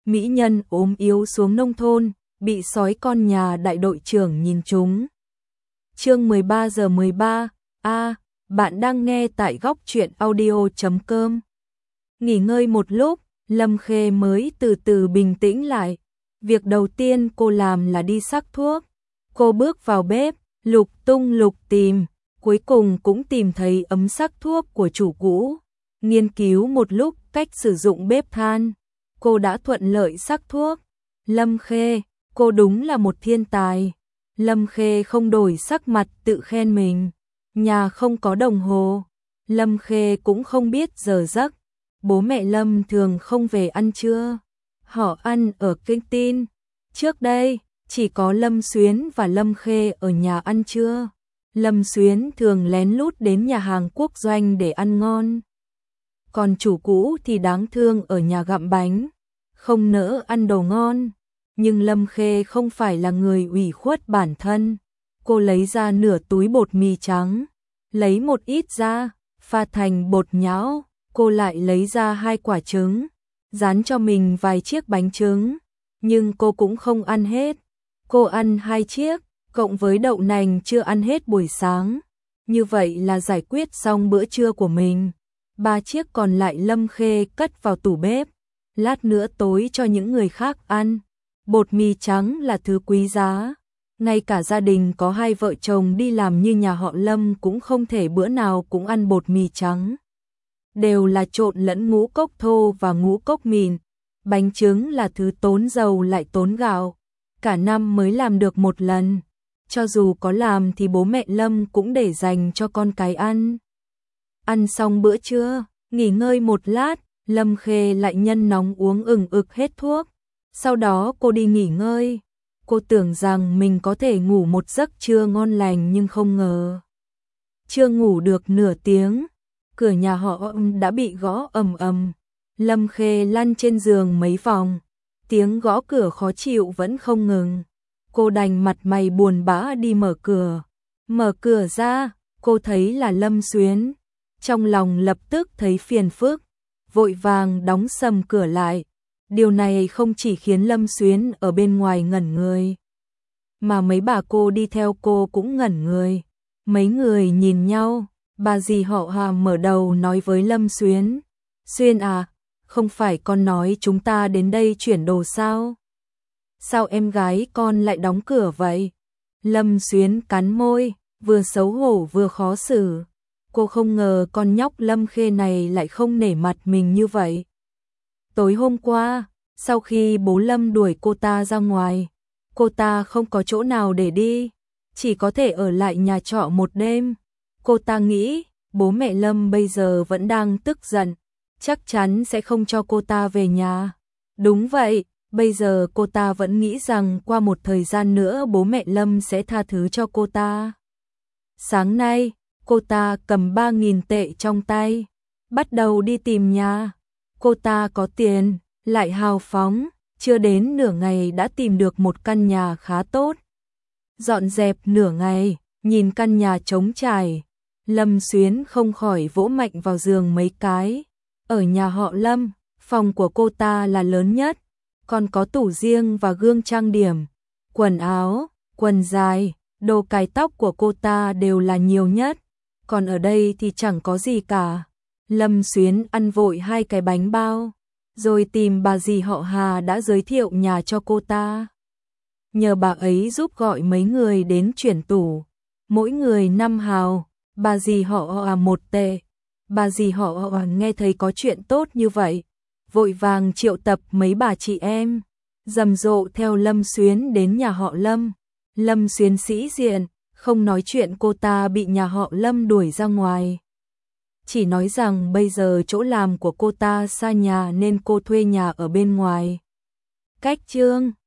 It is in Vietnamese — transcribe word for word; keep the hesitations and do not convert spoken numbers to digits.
mỹ nhân ốm yếu xuống nông thôn, bị sói con nhà đại đội trưởng nhìn trúng. Chương mười ba giờ mười ba, a, bạn đang nghe tại góc truyện audio chấm com. Nghỉ ngơi một lúc, Lâm Khê mới từ từ bình tĩnh lại. Việc đầu tiên cô làm là đi sắc thuốc. Cô bước vào bếp, lục tung lục tìm, cuối cùng cũng tìm thấy ấm sắc thuốc của chủ cũ. Nghiên cứu một lúc cách sử dụng bếp than, cô đã thuận lợi sắc thuốc. Lâm Khê, cô đúng là một thiên tài. Lâm Khê không đổi sắc mặt tự khen mình. Nhà không có đồng hồ, Lâm Khê cũng không biết giờ giấc. Bố mẹ Lâm thường không về ăn trưa, họ ăn ở căng tin. Trước đây, chỉ có Lâm Xuyến và Lâm Khê ở nhà ăn trưa. Lâm Xuyến thường lén lút đến nhà hàng quốc doanh để ăn ngon. Còn chủ cũ thì đáng thương ở nhà gặm bánh, không nỡ ăn đồ ngon. Nhưng Lâm Khê không phải là người ủy khuất bản thân. Cô lấy ra nửa túi bột mì trắng, lấy một ít ra, pha thành bột nhão. Cô lại lấy ra hai quả trứng, dán cho mình vài chiếc bánh trứng. Nhưng cô cũng không ăn hết. Cô ăn hai chiếc, cộng với đậu nành chưa ăn hết buổi sáng. Như vậy là giải quyết xong bữa trưa của mình. Ba chiếc còn lại Lâm Khê cất vào tủ bếp. Lát nữa tối cho những người khác ăn. Bột mì trắng là thứ quý giá. Ngay cả gia đình có hai vợ chồng đi làm như nhà họ Lâm cũng không thể bữa nào cũng ăn bột mì trắng. Đều là trộn lẫn ngũ cốc thô và ngũ cốc mìn. Bánh trứng là thứ tốn dầu lại tốn gạo. Cả năm mới làm được một lần. Cho dù có làm thì bố mẹ Lâm cũng để dành cho con cái ăn. Ăn xong bữa trưa, nghỉ ngơi một lát, Lâm Khê lại nhân nóng uống ừng ực hết thuốc. Sau đó cô đi nghỉ ngơi. Cô tưởng rằng mình có thể ngủ một giấc trưa ngon lành nhưng không ngờ. Chưa ngủ được nửa tiếng, cửa nhà họ đã bị gõ ầm ầm. Lâm Khê lăn trên giường mấy vòng, tiếng gõ cửa khó chịu vẫn không ngừng. Cô đành mặt mày buồn bã đi mở cửa. Mở cửa ra, cô thấy là Lâm Xuyến. Trong lòng lập tức thấy phiền phức, vội vàng đóng sầm cửa lại. Điều này không chỉ khiến Lâm Xuyến ở bên ngoài ngẩn người, mà mấy bà cô đi theo cô cũng ngẩn người. Mấy người nhìn nhau, bà dì họ Hà mở đầu nói với Lâm Xuyến. Xuyên à, không phải con nói chúng ta đến đây chuyển đồ sao? Sao em gái con lại đóng cửa vậy? Lâm Xuyến cắn môi, vừa xấu hổ vừa khó xử. Cô không ngờ con nhóc Lâm Khê này lại không nể mặt mình như vậy. Tối hôm qua, sau khi bố Lâm đuổi cô ta ra ngoài, cô ta không có chỗ nào để đi, chỉ có thể ở lại nhà trọ một đêm. Cô ta nghĩ, bố mẹ Lâm bây giờ vẫn đang tức giận, chắc chắn sẽ không cho cô ta về nhà. Đúng vậy, bây giờ cô ta vẫn nghĩ rằng qua một thời gian nữa bố mẹ Lâm sẽ tha thứ cho cô ta. Sáng nay, cô ta cầm ba nghìn tệ trong tay, bắt đầu đi tìm nhà. Cô ta có tiền, lại hào phóng, chưa đến nửa ngày đã tìm được một căn nhà khá tốt. Dọn dẹp nửa ngày, nhìn căn nhà trống trải, Lâm Xuyến không khỏi vỗ mạnh vào giường mấy cái. Ở nhà họ Lâm, phòng của cô ta là lớn nhất, còn có tủ riêng và gương trang điểm. Quần áo, quần dài, đồ cài tóc của cô ta đều là nhiều nhất, còn ở đây thì chẳng có gì cả. Lâm Xuyến ăn vội hai cái bánh bao, rồi tìm bà dì họ Hà đã giới thiệu nhà cho cô ta. Nhờ bà ấy giúp gọi mấy người đến chuyển tủ, mỗi người năm hào, bà dì họ Hà một tệ. Bà dì họ Hà nghe thấy có chuyện tốt như vậy, vội vàng triệu tập mấy bà chị em, rầm rộ theo Lâm Xuyến đến nhà họ Lâm. Lâm Xuyến sĩ diện, không nói chuyện cô ta bị nhà họ Lâm đuổi ra ngoài. Chỉ nói rằng bây giờ chỗ làm của cô ta xa nhà nên cô thuê nhà ở bên ngoài. Cách chương